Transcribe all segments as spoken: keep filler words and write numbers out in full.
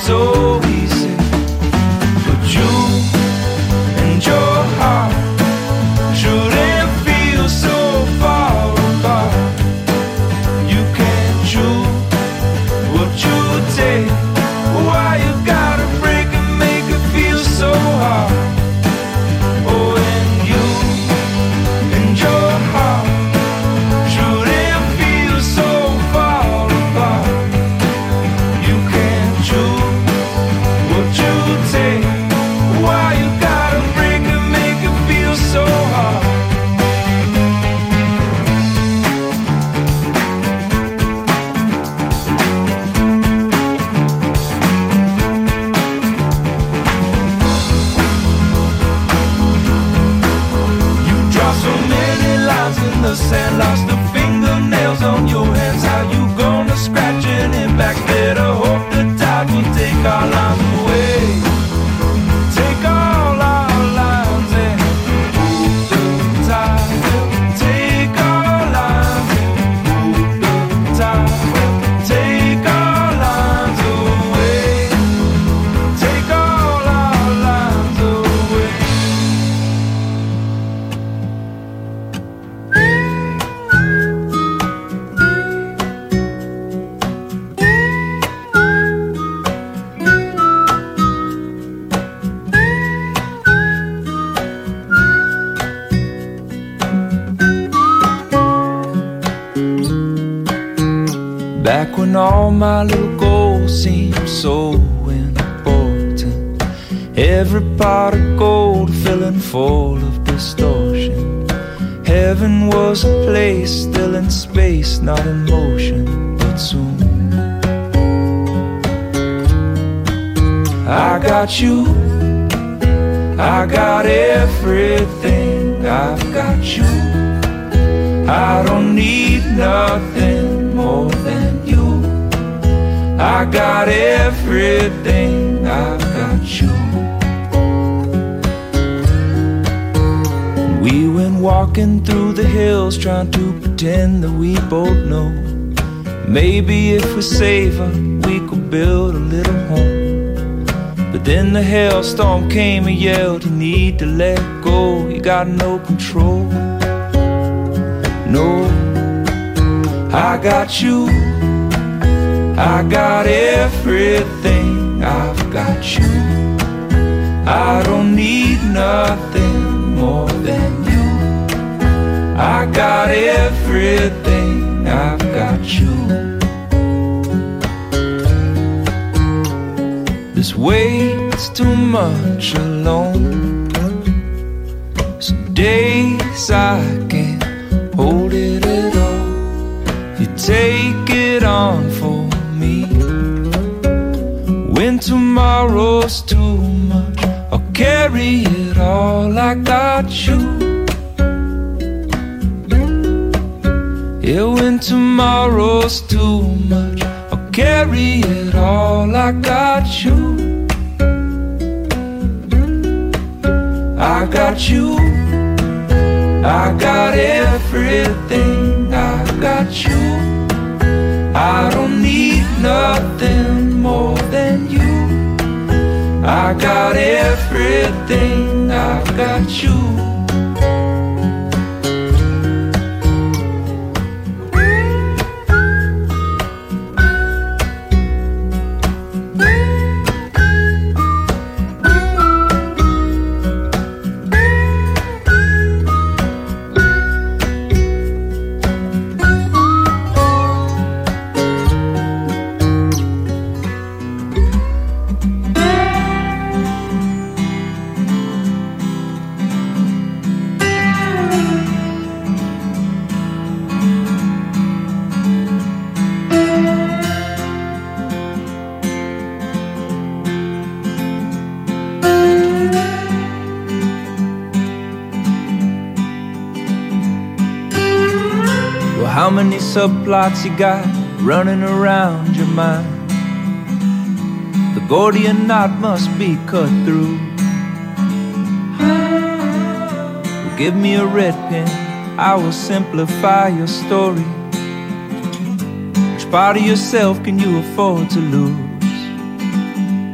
so easy, but you and your heart shouldn't feel so far apart. You can't choose what you take. Why you gotta break and make it feel so hard? Oh, and you and your heart shouldn't feel so far apart. You can't choose what you take. Why you gotta break and make it feel so hard? The sand, lost the fingernails on your hands. How you gonna scratch it back? Better hope the tide will take our lines away. Take all our lines and move the tide. Take our lines and move the tide. Take our lines away. Take all our lines away. Back when all my little goals seemed so important, every pot of gold filling full of distortion. Heaven was a place still in space, not in motion, but soon I got you, I got everything, I've got you. I don't need nothing more than you. I got everything, I've got you. We went walking through the hills, trying to pretend that we both know. Maybe if we save her, we could build a little home. But then the hailstorm came and yelled, you need to let go, you got no control. No, I got you, I got everything, I've got you. I don't need nothing more than you. I got everything, I've got you. This weight's too much alone. Some days I can't hold it at all. You take it on for me. When tomorrow's too much, I'll carry it all. I got you. Yeah, when tomorrow's too much, I'll carry it all. I got you. I got you. I got everything, I got you. I don't need nothing more than you. I got everything, I've got you. How many subplots you got running around your mind? The Gordian knot must be cut through. Well, give me a red pen, I will simplify your story. Which part of yourself can you afford to lose?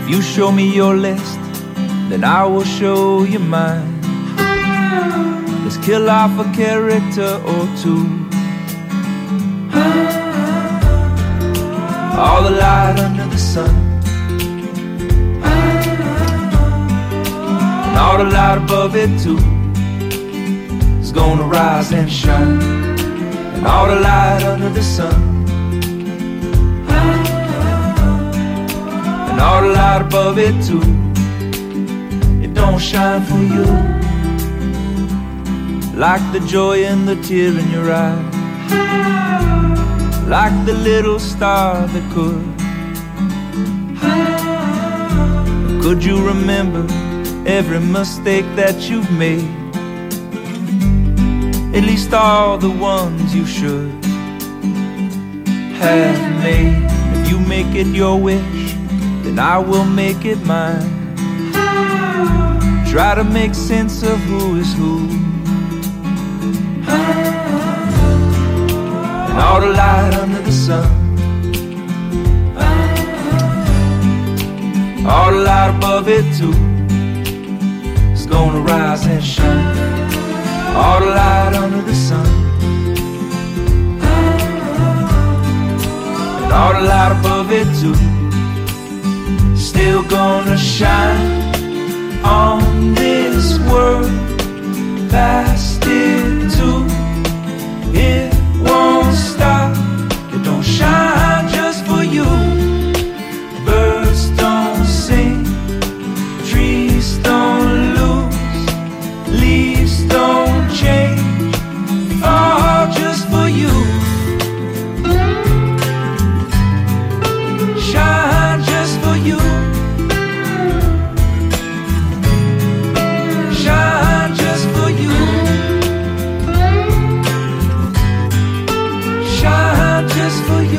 If you show me your list, then I will show you mine. Let's kill off a character or two. All the light under the sun, and all the light above it too, is gonna rise and shine. And all the light under the sun, and all the light above it too, it don't shine for you. Like the joy and the tear in your eye, like the little star that could. Could you remember every mistake that you've made? At least all the ones you should have made. If you make it your wish, then I will make it mine. Try to make sense of who is who. And all the light under the sun, all the light above it too, is gonna rise and shine. All the light under the sun, and all the light above it too, still gonna shine on this world. Past it too, it won't stop. It don't shine just for you. Birds don't sing, trees don't lose, leaves don't change, all just for you. Shine just for you. Shine just for you. Shine just for you.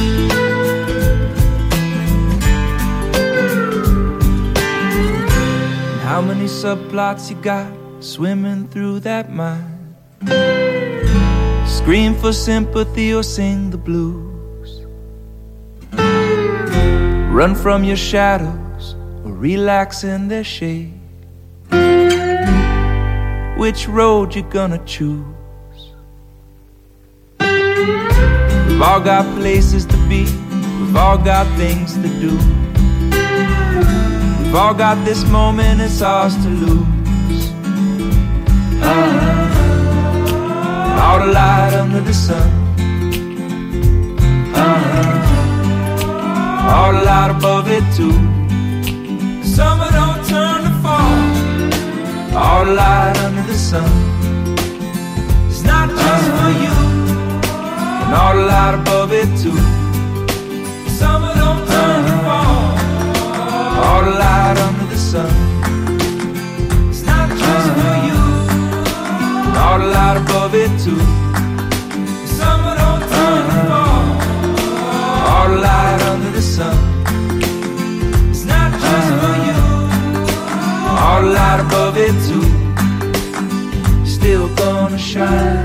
How many subplots you got swimming through that mind? Scream for sympathy or sing the blues. Run from your shadows or relax in their shade. Which road you gonna choose? We've all got places to be, we've all got things to do. We've all got this moment, it's ours to lose. uh-huh. All the light under the sun, uh-huh. All the light above it too. Summer don't turn to fall. All the light under the sun, it's not just uh-huh. for you. And all the light above it too. Summer don't turn uh-huh. to fall. All the light under the sun, it's not just uh-huh. for you. And all the light above it too. Summer don't turn uh-huh. to fall. All the light under the sun, it's not just uh-huh. for you. All the light above it too, still gonna shine.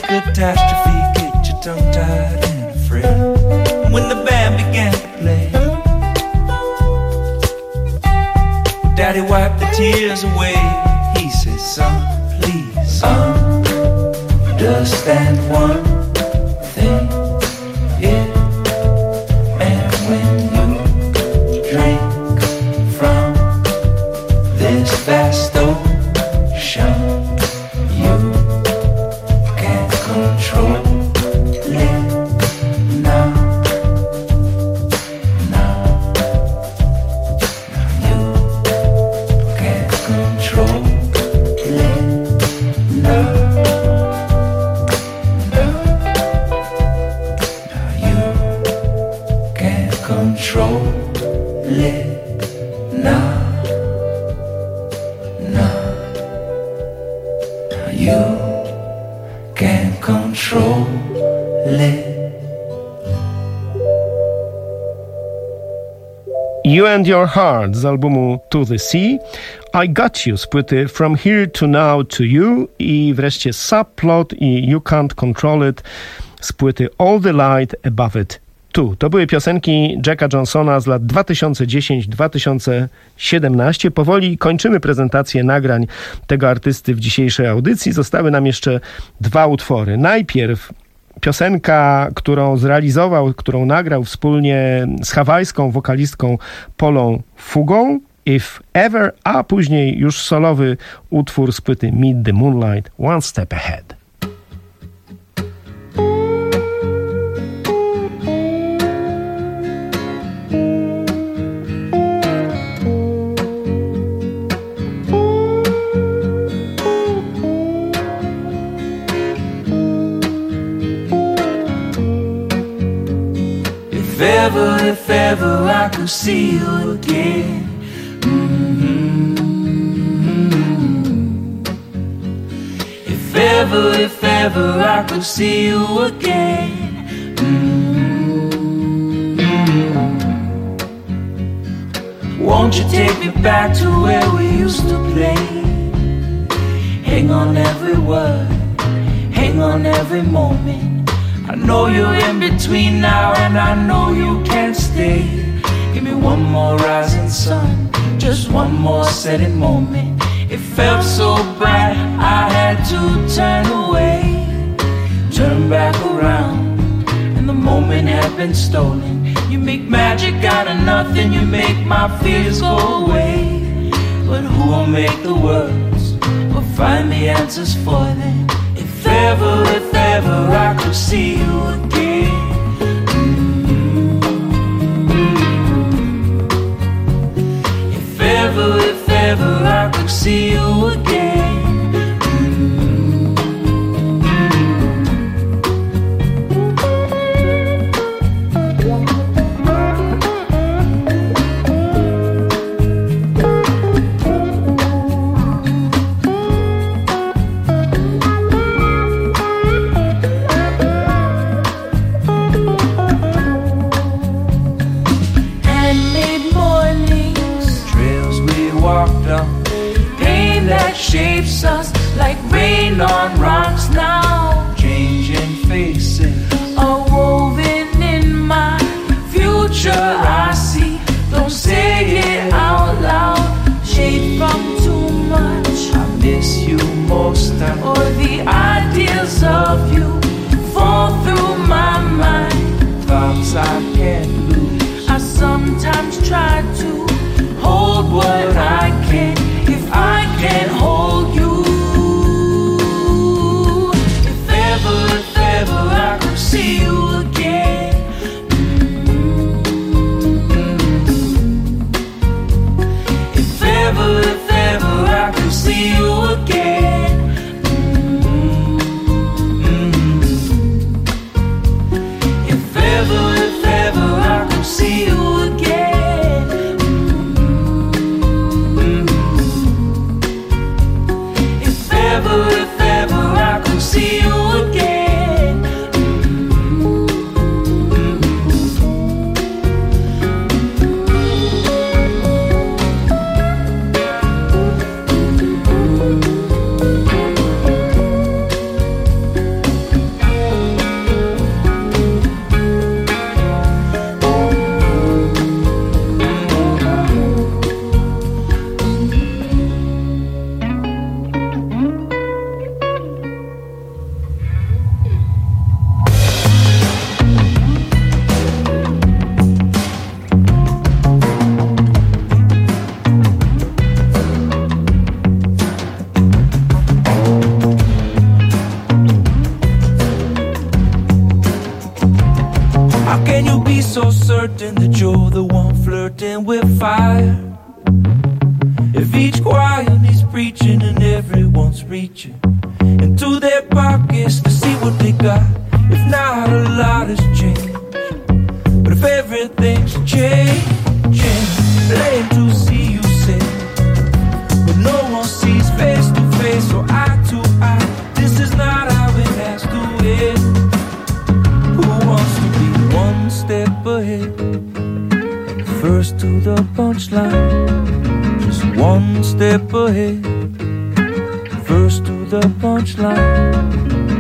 catastrophe, get your tongue tied and afraid. When the band began to play, Daddy wiped the tears away. He said, son, please understand one thing. It and when you drink from this vast ocean, you can't control it now. Now, now you can't control it now. Control it now, now, now you can control it. You and Your Heart z albumu To the Sea, I Got You z płyty From Here to Now to You i wreszcie Subplot i You Can't Control It z płyty All the Light Above It Tu. To były piosenki Jacka Johnsona z lat dwa tysiące dziesiąty do dwa tysiące siedemnastego. Powoli kończymy prezentację nagrań tego artysty w dzisiejszej audycji. Zostały nam jeszcze dwa utwory. Najpierw piosenka, którą zrealizował, którą nagrał wspólnie z hawajską wokalistką Polą Fugą, If Ever, a później już solowy utwór z płyty Meet the Moonlight, One Step Ahead. If ever, if ever I could see you again, mm-hmm. If ever, if ever I could see you again, mm-hmm. Won't you take me back to where we used to play? Hang on every word, hang on every moment. I know you're in between now and I know you can't stay. Give me one more rising sun, just one more setting moment. It felt so bright, I had to turn away. Turn back around, and the moment had been stolen. You make magic out of nothing, you make my fears go away. But who will make the words, or find the answers for them? If ever, if ever I could see you again, mm-hmm. If ever, if ever I could see you again, shapes us like rain on rocks now. Changing faces are woven in my future I see. Don't say it out loud, shade from too much. I miss you most time, or the ideas of you fall through my mind. Thoughts I can't lose, I sometimes try to hold what I can. If I can't hold you, if ever, if ever I could see you again, mm-hmm. If ever, if ever I could see you again, mm-hmm. If ever, if ever I could see you again. certain that you're the one flirting with fire. If each choir needs preaching and everyone's reaching into their pockets to see what they got, if not a lot has changed, but if everything's changing, plain to see you say, but no one sees face to face or eye to eye. This is not how it has to end. Who wants to be one step ahead and first to the punchline? Just one step ahead, first to the punchline.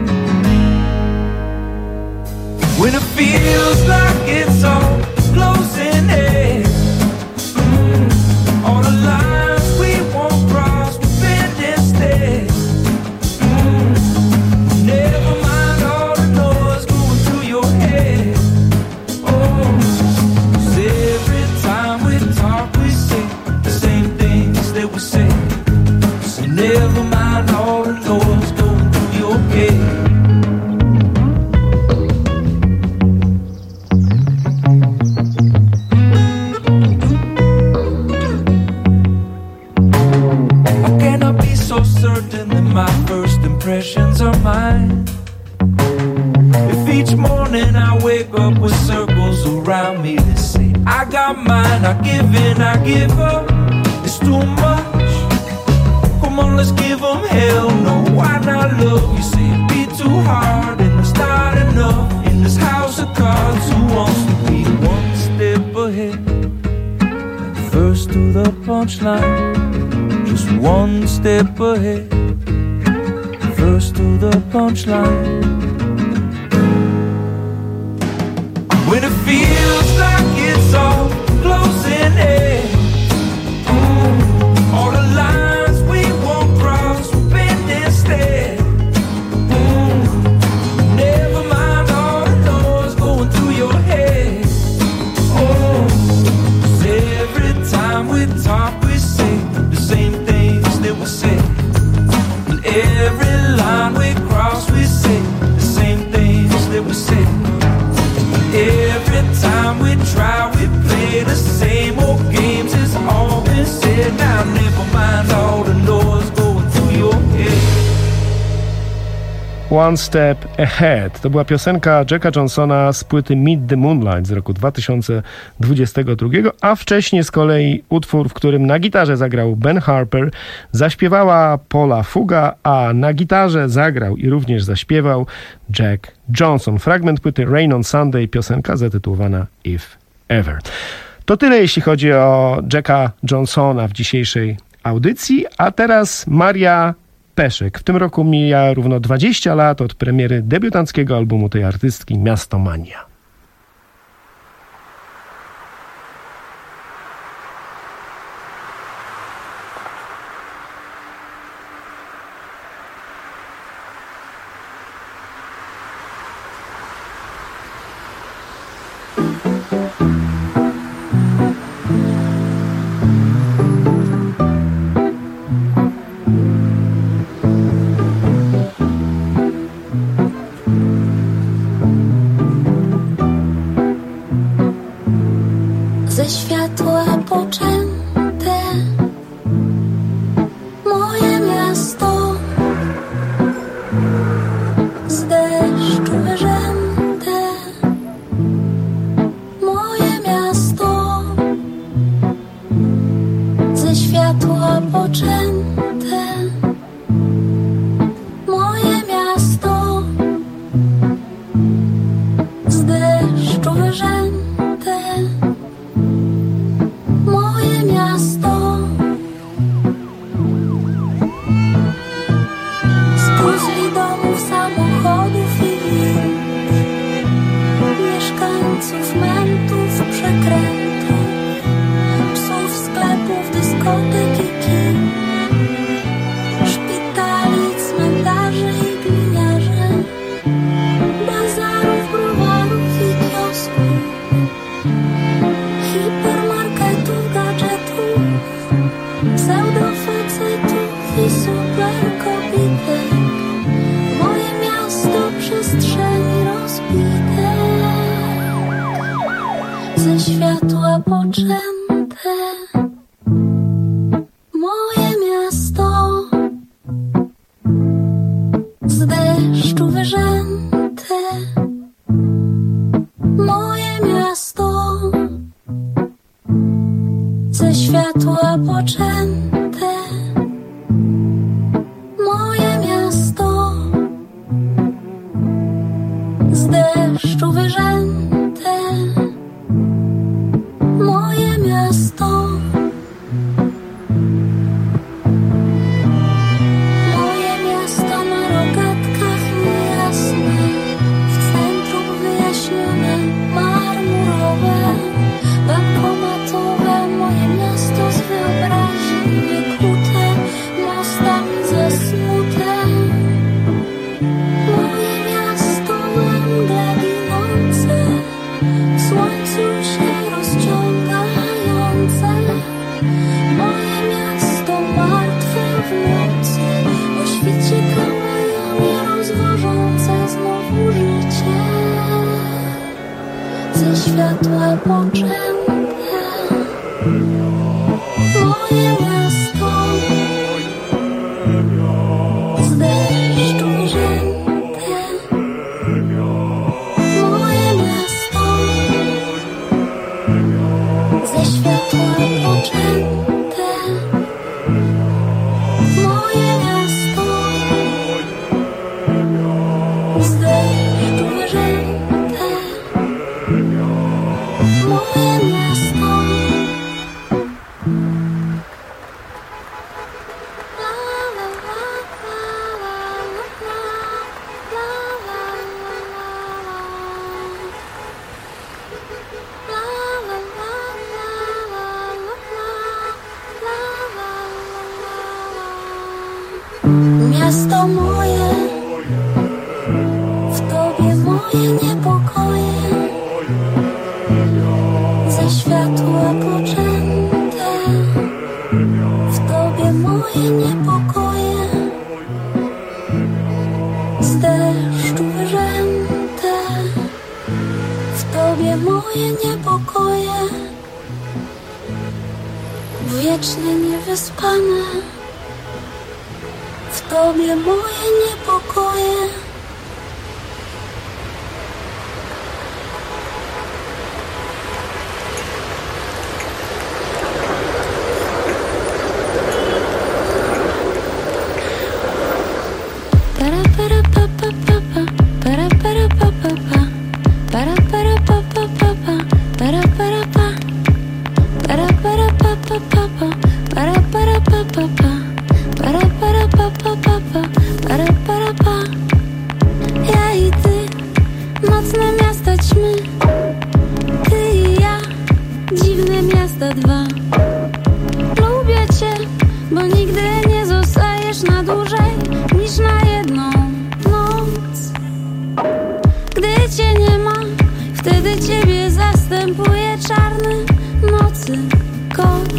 When it feels like it's all closing in, mm, all the lines we won't cross, we bend instead. Mm, never mind all the noise going through your head. Oh, 'cause every time we talk we say the same things that we say. So never mind all the noise going through your head. My first impressions are mine. If each morning I wake up with circles around me that say I got mine, I give in, I give up, it's too much. Come on, let's give them hell no. Why not love? You say it'd be too hard and it's not enough. In this house of cards, who wants to be one step ahead and first to the punchline? Just one step ahead, first to the punchline. When it feels like it's all closing in, mm, all the lines we won't cross, we bend instead. Mm, never mind all the noise going through your head. Oh, 'cause every time we talk we say the same things that we say. And every line we cross, we say the same things that we say. Every time we try, we play the same old games. It's all been said. Now never mind all the noise going through your head. One Step Ahead. To była piosenka Jacka Johnsona z płyty Meet the Moonlight z roku dwa tysiące dwudziestego drugiego, a wcześniej z kolei utwór, w którym na gitarze zagrał Ben Harper, zaśpiewała Paula Fuga, a na gitarze zagrał i również zaśpiewał Jack Johnson. Fragment płyty Rain on Sunday, piosenka zatytułowana If Ever. To tyle, jeśli chodzi o Jacka Johnsona w dzisiejszej audycji, a teraz Maria Peszek. W tym roku mija równo dwadzieścia lat od premiery debiutanckiego albumu tej artystki Miastomania. Ze światła poczęte moje miasto, z deszczu wyrzęte moje miasto, ze światła poczęte moje miasto, z deszczu wyrzęte moje miasto. Z puzli domów, samochodów i wind, mieszkańców, mentów, przekrętów, psów, sklepów, dyskotek i kin, szpitali, cmentarzy i gliniarzy, bazarów, browarów i kiosków, hipermarketów, gadżetów, pseudofacetów i superkobitek. Moje miasto przestrzeni rozbitek. Ze światła poczęte, moje miasto z deszczu wzięte, moje miasto ze światła poczęte, moje miasto z deszczu wzięte, moje miasto. Miasto moje, w tobie moje niepokoje, ze światła poczęte, w tobie moje niepokoje, z deszczu wyrzęte, w tobie moje niepokoje, wiecznie niewyspane, w tobie moje niepokoje. Para para pa pa pa pa, para para pa pa pa, para para pa pa pa pa, para para pa, para para pa pa pa pa, para para pa pa pa. Para para pa pa pa pa, para para pa. Ja i ty, nocne miasta ćmy, ty i ja, dziwne miasta dwa. Lubię cię, bo nigdy nie zostajesz na dłużej niż na jedną noc. Gdy cię nie ma, wtedy ciebie zastępuje czarny nocy kot.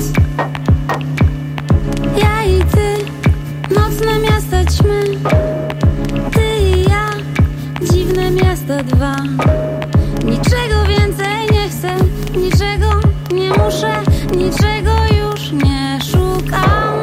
Ja i ty, nocne miasta ćmy, ty i ja, dziwne miasta dwa. Niczego więcej nie chcę, niczego nie muszę, niczego już nie szukam.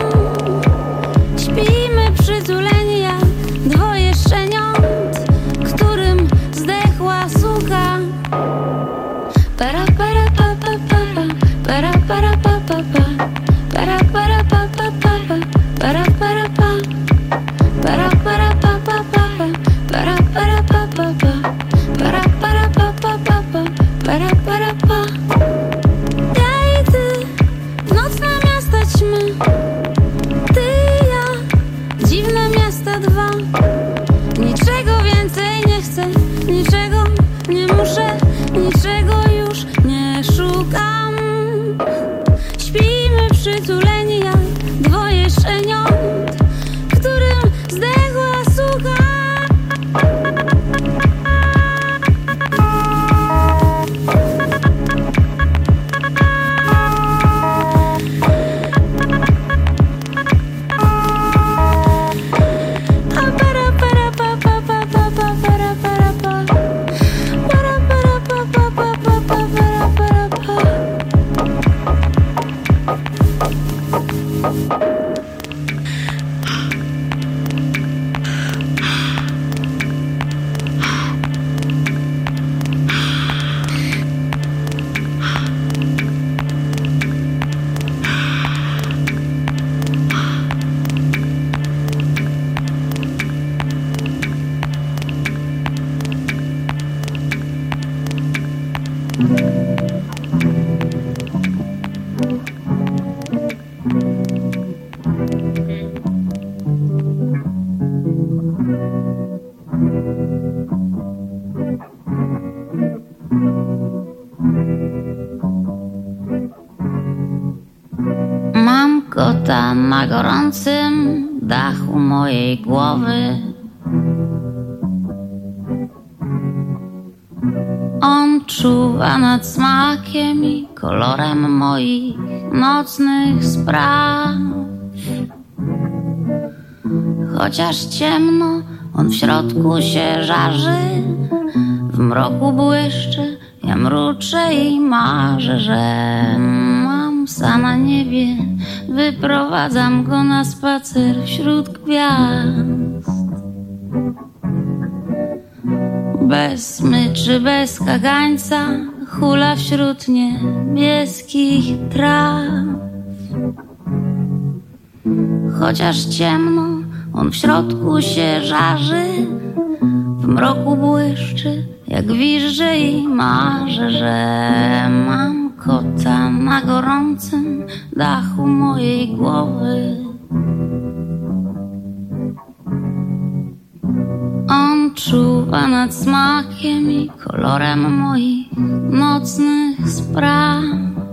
Śpimy przytuleni jak dwoje szczeniąt, którym zdechła suka. Para para pa pa pa pa, para para pa pa pa, para para pa pa pa pa, para para pa, para para pa pa pa pa, para para pa pa pa, para para pa pa pa pa, para para pa. Ja i ty, nocne miasta ćmy, ty i ja, dziwne miasta dwa. Niczego więcej nie chcę, niczego nie muszę, niczego już nie szukam. Śpimy przytuleni jak dwoje szczeniąt, którym zdechła sucha. A para para pa pa pa pa pa, para para pa, para para pa pa pa pa pa, para para pa. Mam kota na gorącym dachu mojej głowy. On czuwa nad smakiem i kolorem moich nocnych spraw. Chociaż ciemno, on w środku się żarzy, w mroku błyszczy Ja mruczę i marzę, że mam psa na niebie. Wyprowadzam go na spacer wśród gwiazd. Bez smyczy, bez kagańca hula wśród niebieskich traw. Chociaż ciemno, on w środku się żarzy, w mroku błyszczy, jak wizże i marzę, że mam kota na gorącym dachu mojej głowy. On czuwa nad smakiem i kolorem moich nocnych spraw.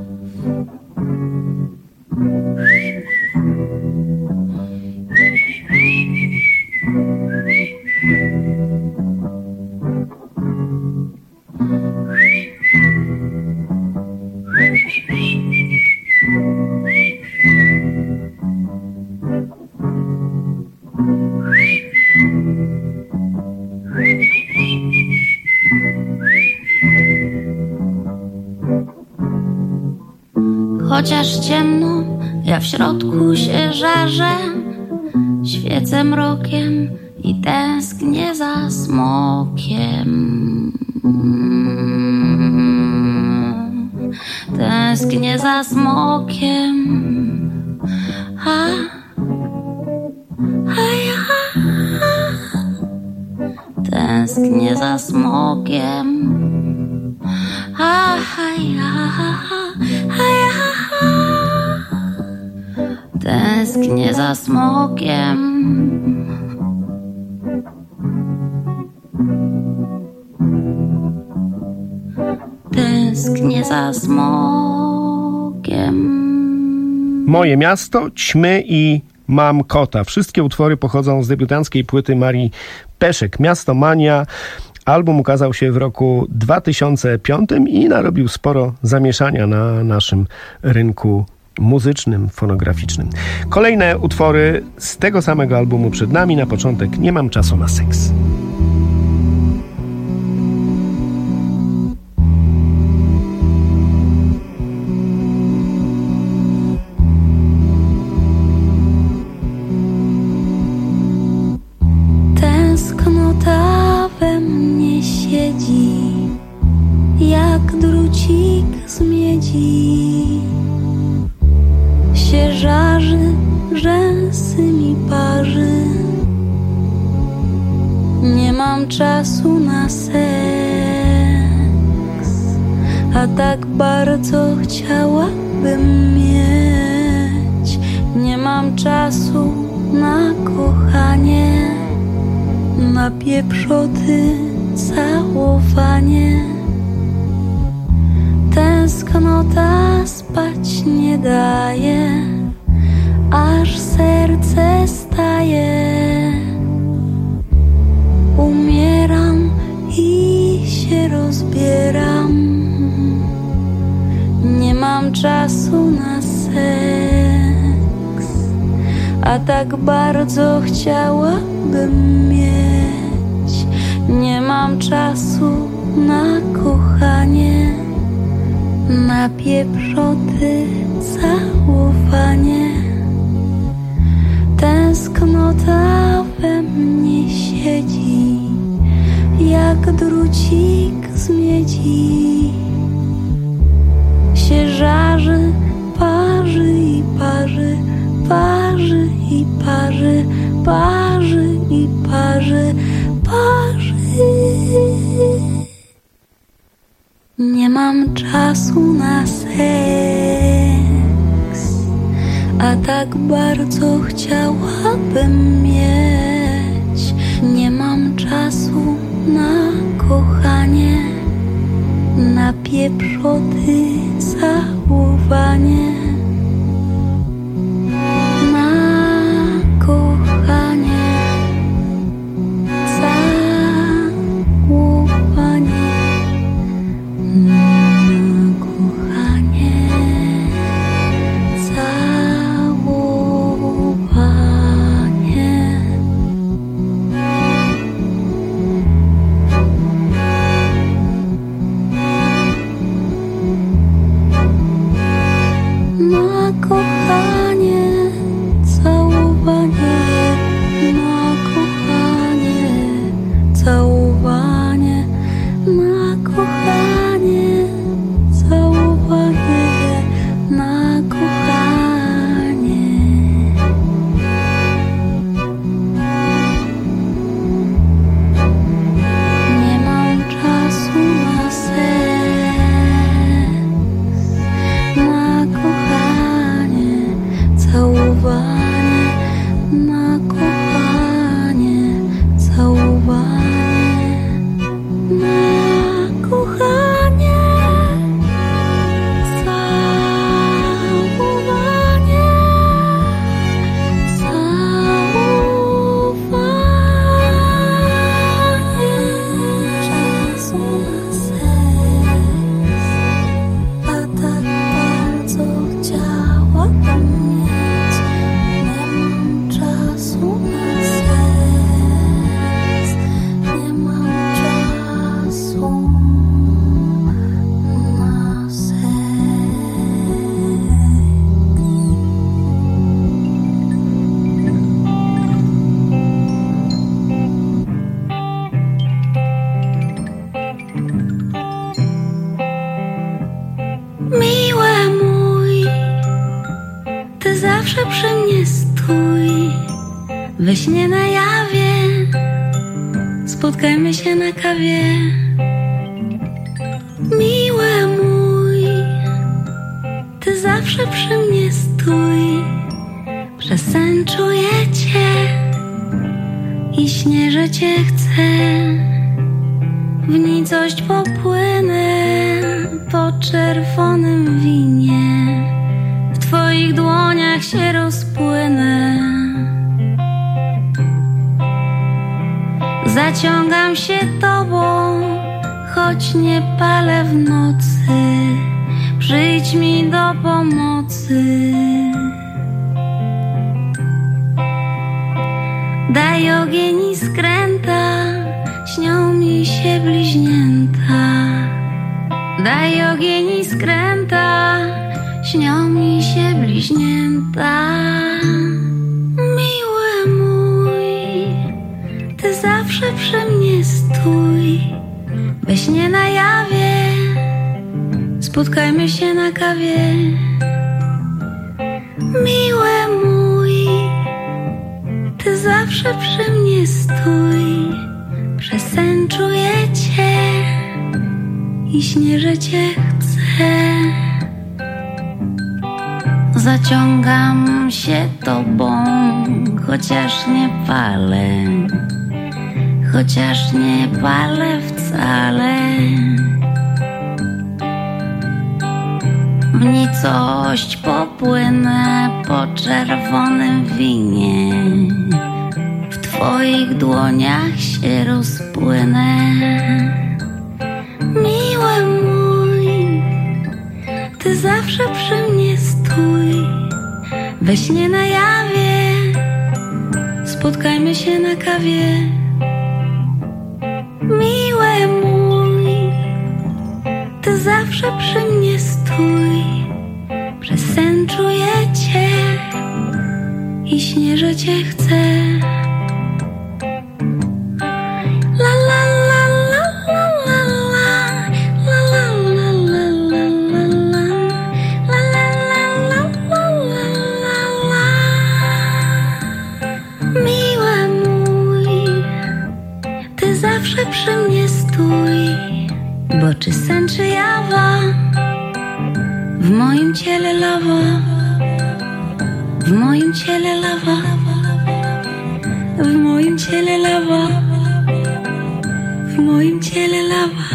Chociaż ciemno, ja w środku się żarzę, świecę mrokiem i tęsknię za smokiem. Tęsknię za smokiem. Ha, ha, ja. Tęsknię za smokiem. Ha, ha, ja, ha, ja. Tęsknię za smokiem. Tęsknię za smokiem. Moje miasto, ćmy i Mam kota. Wszystkie utwory pochodzą z debiutanckiej płyty Marii Peszek. Miasto Mania. Album ukazał się w roku dwa tysiące piątym i narobił sporo zamieszania na naszym rynku muzycznym, fonograficznym. Kolejne utwory z tego samego albumu przed nami. Na początek Nie mam czasu na seks. Tęsknota we mnie siedzi, jak drucik z miedzi. Się żarzy, rzęsy mi parzy. Nie mam czasu na seks, a tak bardzo chciałabym mieć. Nie mam czasu na kochanie, na pieprzoty, całowanie. Tęsknota spać nie daje, aż serce staje. Umieram i się rozbieram. Nie mam czasu na seks, a tak bardzo chciałabym mieć. Nie mam czasu na kochanie, na pieprzoty, całowanie. Tęsknota we mnie siedzi, jak drucik z miedzi. Się żarzy, parzy i parzy, parzy i parzy, parzy i parzy, parzy. Nie mam czasu na seks, a tak bardzo chciałabym mieć. Nie mam czasu na kochanie, na pieprzoty, całowanie. Na kochanie, całowanie. we śnie na jawie, spotkajmy się na kawie. Miły mój, ty zawsze przy mnie stój, przez sen czuję cię i śnię, że cię chcę. W nicość popłynę po czerwonym winie, w twoich dłoniach się rozpłynę. Zaciągam się tobą, choć nie palę w nocy. Przyjdź mi do pomocy. Daj ogień i skręta, śnią mi się bliźnięta. Daj ogień i skręta, śnią mi się bliźnięta. Miły mój, ty zawsze przy mnie stój, we śnie na jawie, spotkajmy się na kawie. Miły mój, ty zawsze przy mnie stój, przez sen czuję cię i śnię, że cię chcę. Zaciągam się tobą, chociaż nie palę, chociaż nie palę wcale. W nicość popłynę po czerwonym winie, w twoich dłoniach się rozpłynę. Miły mój, ty zawsze przy mnie stój, we śnie na jawie, spotkajmy się na kawie. Miły mój, ty zawsze przy mnie stój, przez sen czuję cię i śnię, że cię chcę. La la la la la la la la la la la la la la la la. Miły mój, ty zawsze przy mnie stój, bo czy sen, czy jawa, w moim ciele lawa, w moim ciele lawa, w moim ciele lawa, w moim ciele lawa.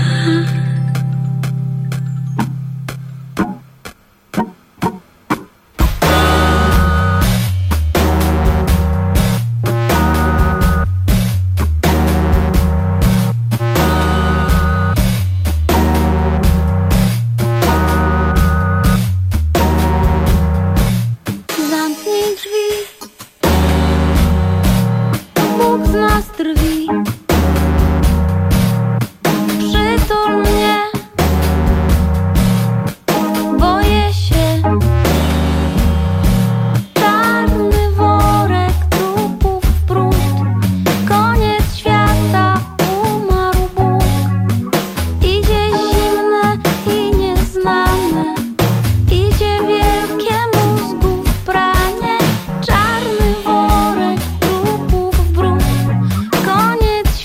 Koniec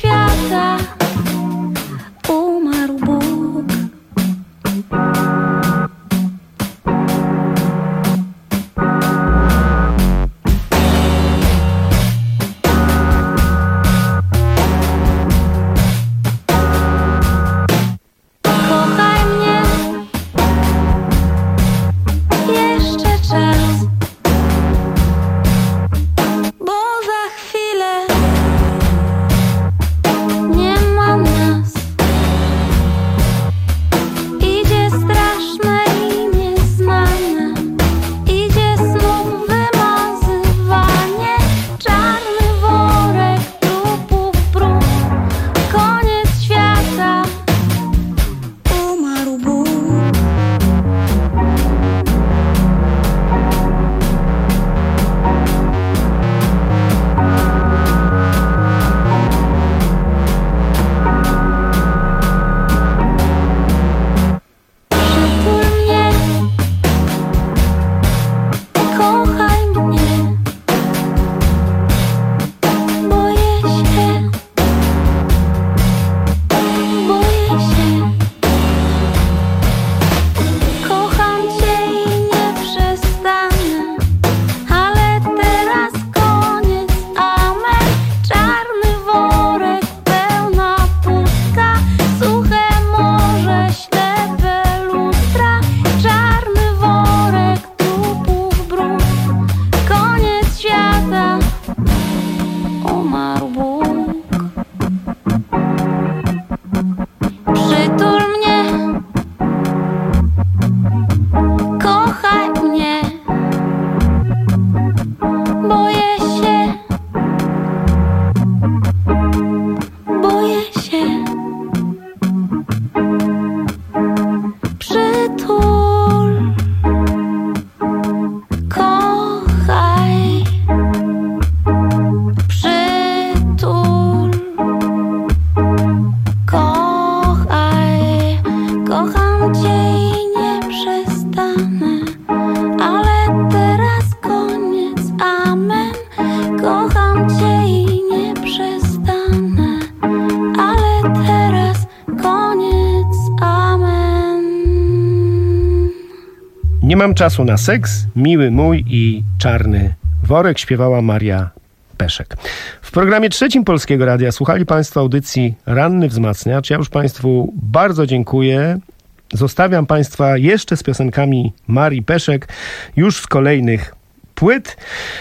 Nie mam czasu na seks, miły mój i czarny worek, śpiewała Maria Peszek. W programie trzecim Polskiego Radia słuchali Państwo audycji Ranny Wzmacniacz. Ja już Państwu bardzo dziękuję. Zostawiam Państwa jeszcze z piosenkami Marii Peszek, już z kolejnych płyt.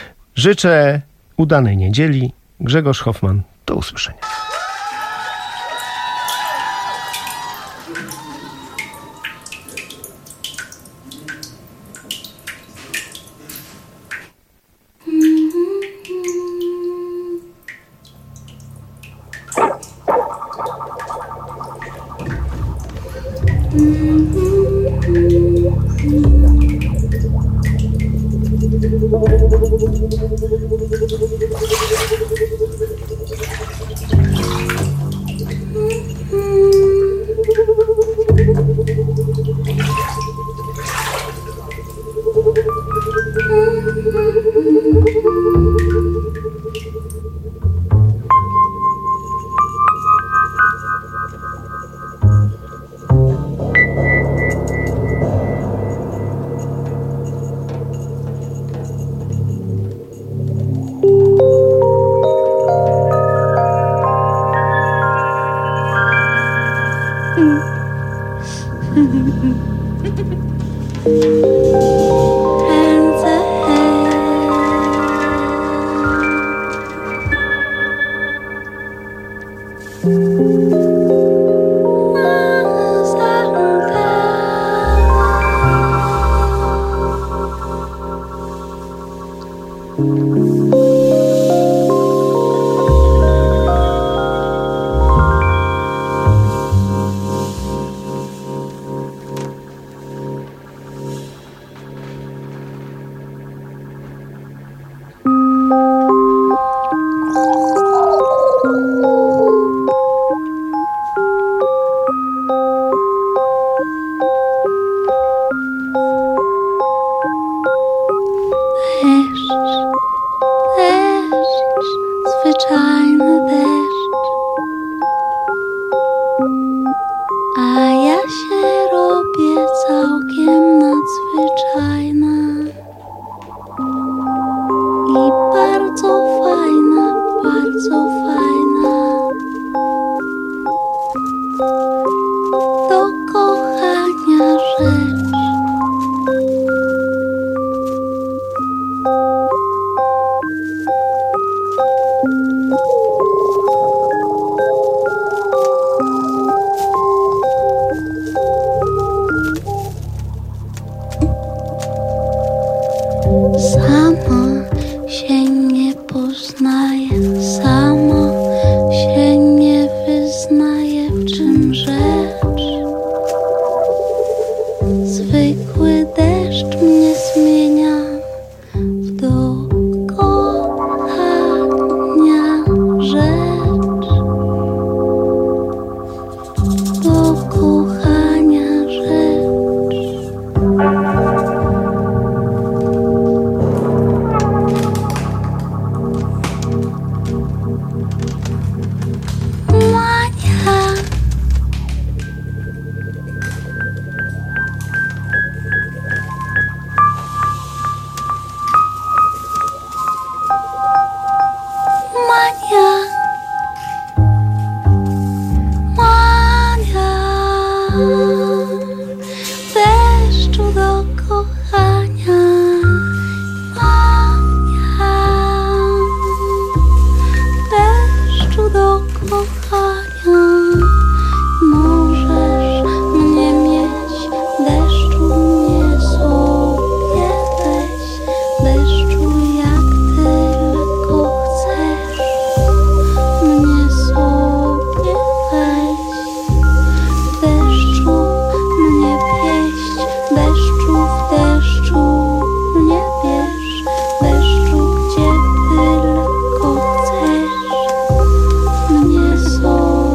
Życzę udanej niedzieli. Grzegorz Hoffman, do usłyszenia. Mnie so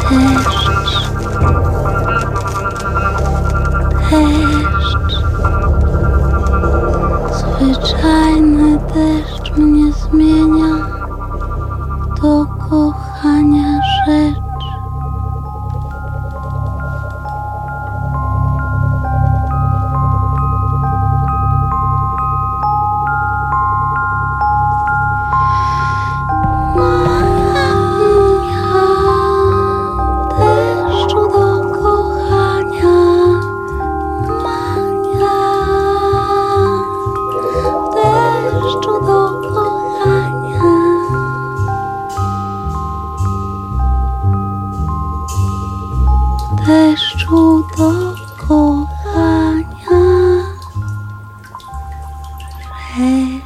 Deszcz, zwyczajny deszcz mnie zmienia do kochania rzecz. Deszczu do kochania rzecz.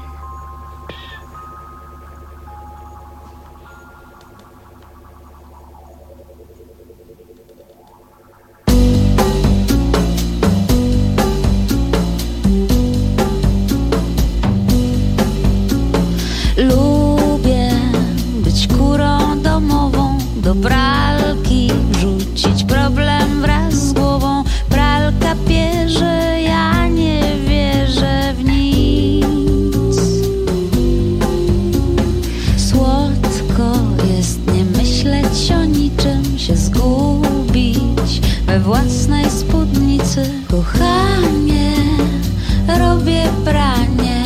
Lubię być kurą domową, do pralki wrzucić problem wraz z głową. Pralka pierze, ja nie wierzę w nic. Słodko jest nie myśleć o niczym, się zgubić we własnej spódnicy. Kochanie, robię pranie,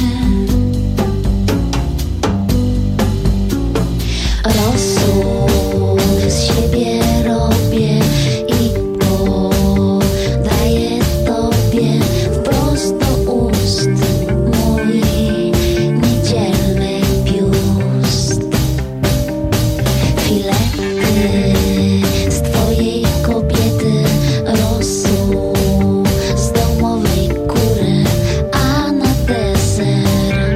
rosół z siebie robię i podaję tobie wprost do ust mój niedzielny biust. Filety z twojej kobiety, rosół z domowej kury, a na deser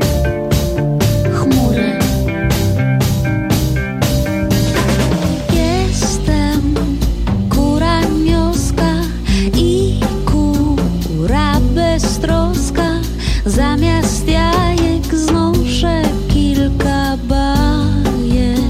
chmury. Jestem kura mioska i kura beztroska. Zamiast jajek znoszę kilka bajek.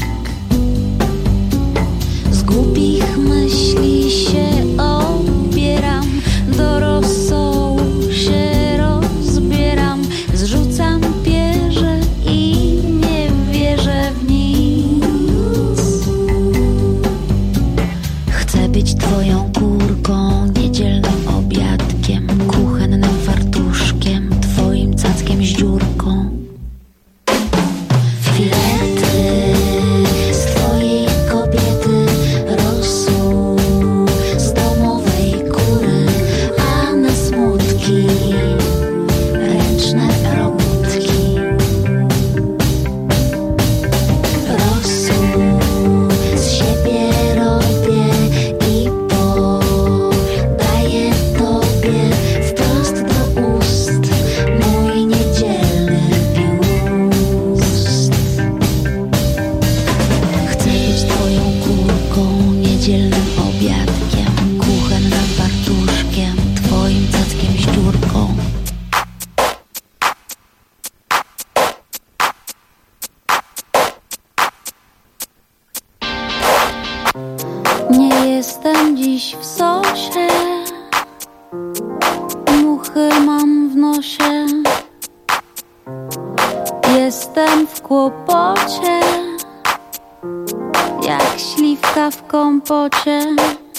Z głupich myśli się obieram, do rosołu się rozbieram. Zrzucam pierze i nie wierzę w nic. Chcę być twoją kurką, niedzielnym obiadkiem, kuchennym fartuszkiem, twoim cackiem z dziurką. Filety z twojej kobiety, rosół z domowej kury, a na smutki ręczne robótki. Rosół z siebie robię i podaję tobie wprost do ust mój niedzielny biust. Chcę być twoją kurką, niedzielnym obiadkiem, kuchennym fartuszkiem, twoim cackiem z dziurką. Nie jestem dziś w sosie, muchy mam w nosie. Jestem w kłopocie, jak śliwka w kompocie.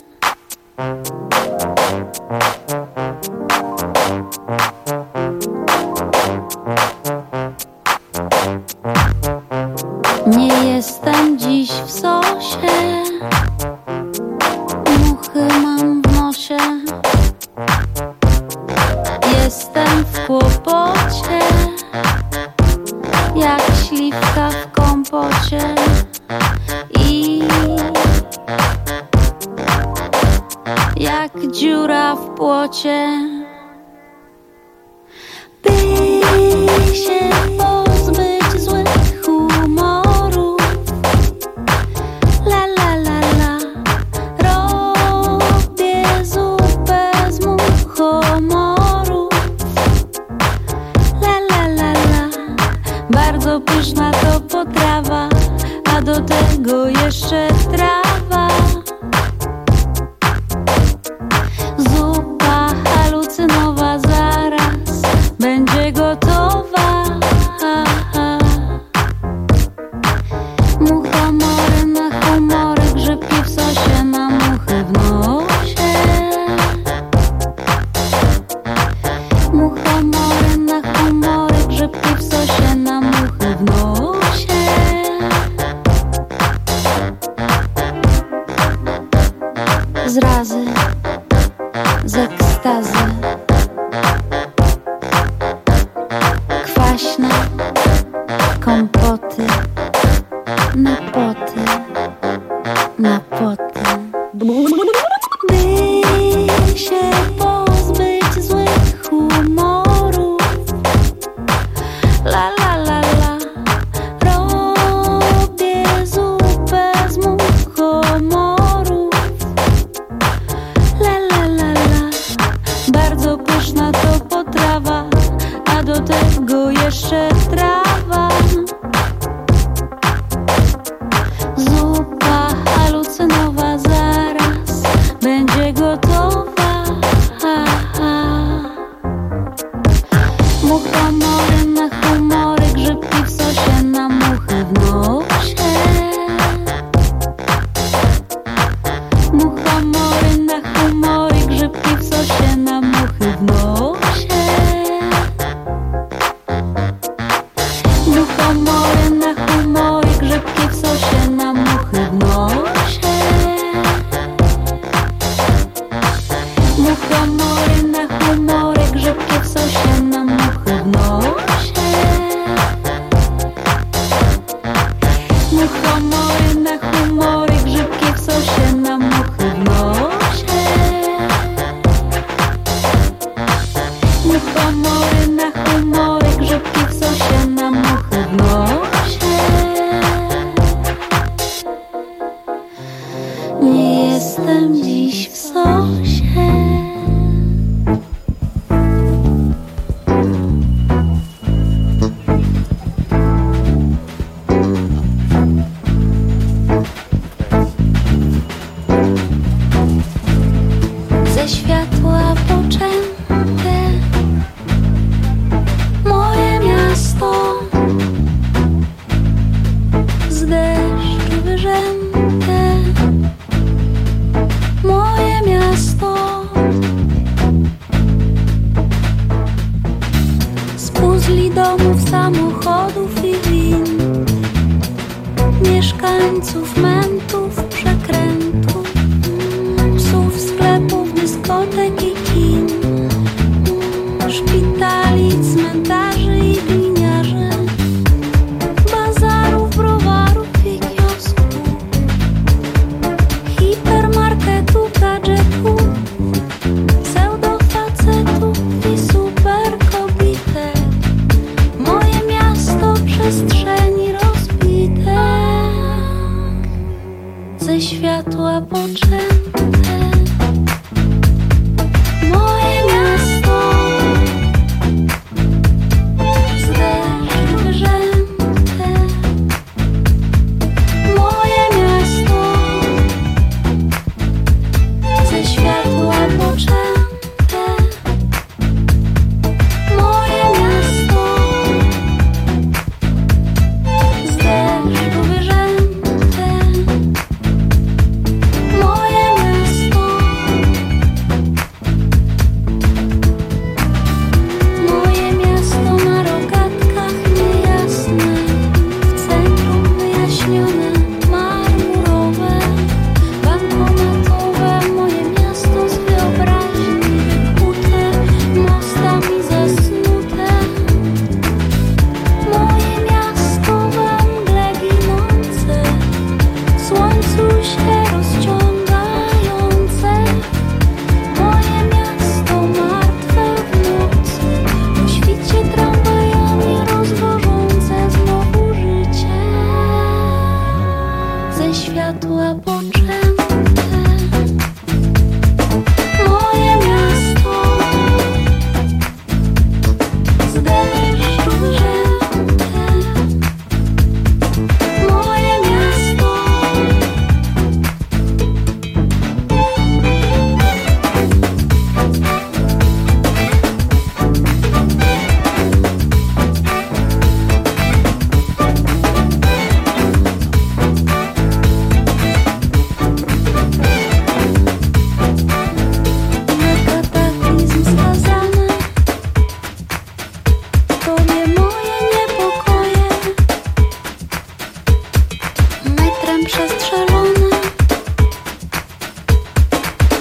Nie jestem dziś w sosie, muchy mam w nosie. Jestem w kłopocie, jak śliwka w kompocie. I jak dziura w płocie. By się pozbyć złych humorów, la la la la, robię zupę z muchomorów, la la la la. Bardzo pyszna to potrawa, a do tego jeszcze trawa. zrazy, z ekstazy. Kwaśne kompoty, napoty, napoty. By się pozbyć złych humorów, la la la la, robię zupę z muchomorów, la la la la. Bardzo pyszna to potrawa, a do tego jeszcze trawa. Zupa halucynowa zaraz będzie gotowa. Muchomory na humory, grzybki w sosie na muchy w nosie. Muchomory na humory, grzybki w sosie na muchy w nosie. Muchomory na humory, grzybki w sosie na muchy w nosie. Muchomory na humory, grzybki w sosie na muchy w nosie. Muchomory na humory, grzybki w sosie na muchy w nosie. Muchomory na humory, grzybki w sosie na muchy w nosie. Nie jestem dziś w sosie. Ze światła poczęte moje miasto, z deszczu wyrzęte moje miasto, z puzli domów, samochodów i win, mieszkańców, mentów, przekrętów, psów, sklepów, dyskotek i kin, szpitali, cmentarzy i gliniarzy, bazarów, browarów i kiosków, hipermarketów, gadżetów, pseudofacetów i superkobitek. Moje miasto przestrzeni rozbite, ze światła poczęte. Moje miasto, z deszczu wyrzęte. Moje miasto, ze światła poczęte. Moje miasto, z deszczu wyrzęte. Moje miasto,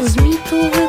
z mitów